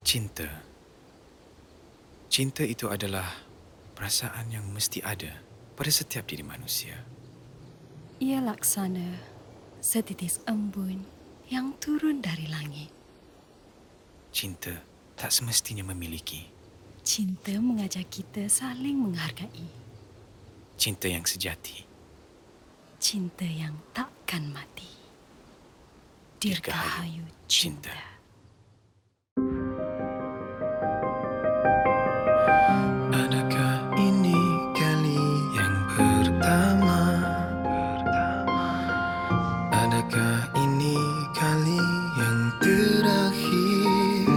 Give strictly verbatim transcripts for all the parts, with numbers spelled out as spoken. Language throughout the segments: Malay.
Cinta. Cinta itu adalah perasaan yang mesti ada pada setiap diri manusia. Ia laksana setitis embun yang turun dari langit. Cinta tak semestinya memiliki. Cinta mengajak kita saling menghargai. Cinta yang sejati. Cinta yang takkan mati. Dirgahayu Dirgahayu cinta. cinta. Adakah ini kali yang pertama? Adakah ini kali yang terakhir?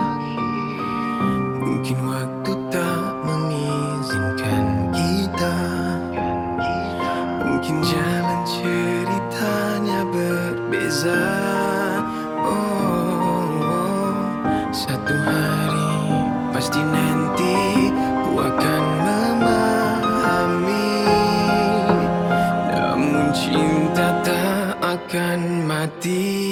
Mungkin waktu tak mengizinkan kita. Mungkin jalan ceritanya berbeza. Oh, satu hari pasti nanti ku akan memahami. Namun cinta tak akan mati.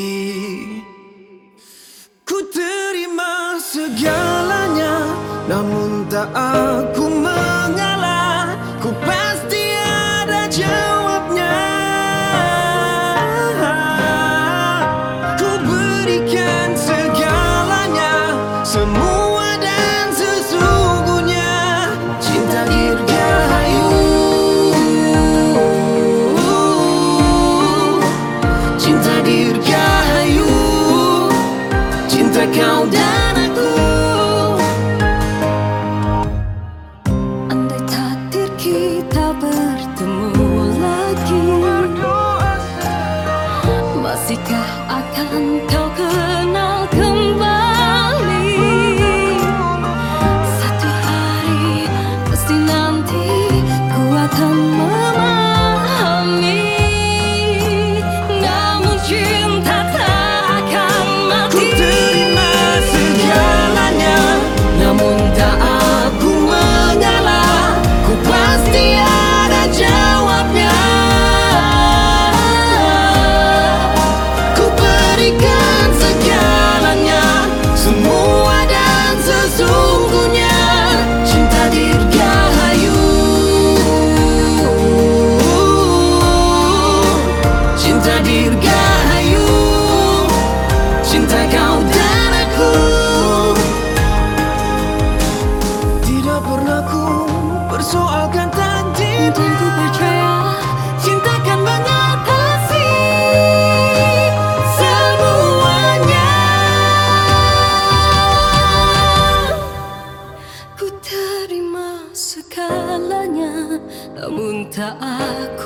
Ku terima segalanya, namun tak aku mengalah. Ku pasti ada jawabnya. Ku berikan segalanya, semua dan sesungguhnya. Cinta dirgahayu, cinta dirgahayu, cinta kau dan aku. Andai takdir kita bertemu lagi, masihkah akan kau kenal kembali? Satu hari pasti nanti ku akan memahami. Namun cinta tak akan Ku mati. terima segalanya, namun tak aku mengalah. Ku pasti ada jawabnya. Ku berikan segalanya, semua dan sesungguhnya. Cinta dirgahayu, cinta dirgahayu, cinta kau dan aku. Tidak pernah ku persoalkan takdir, Dan ku percaya cinta kan mengatasi semuanya. ku terima segalanya, namun tak aku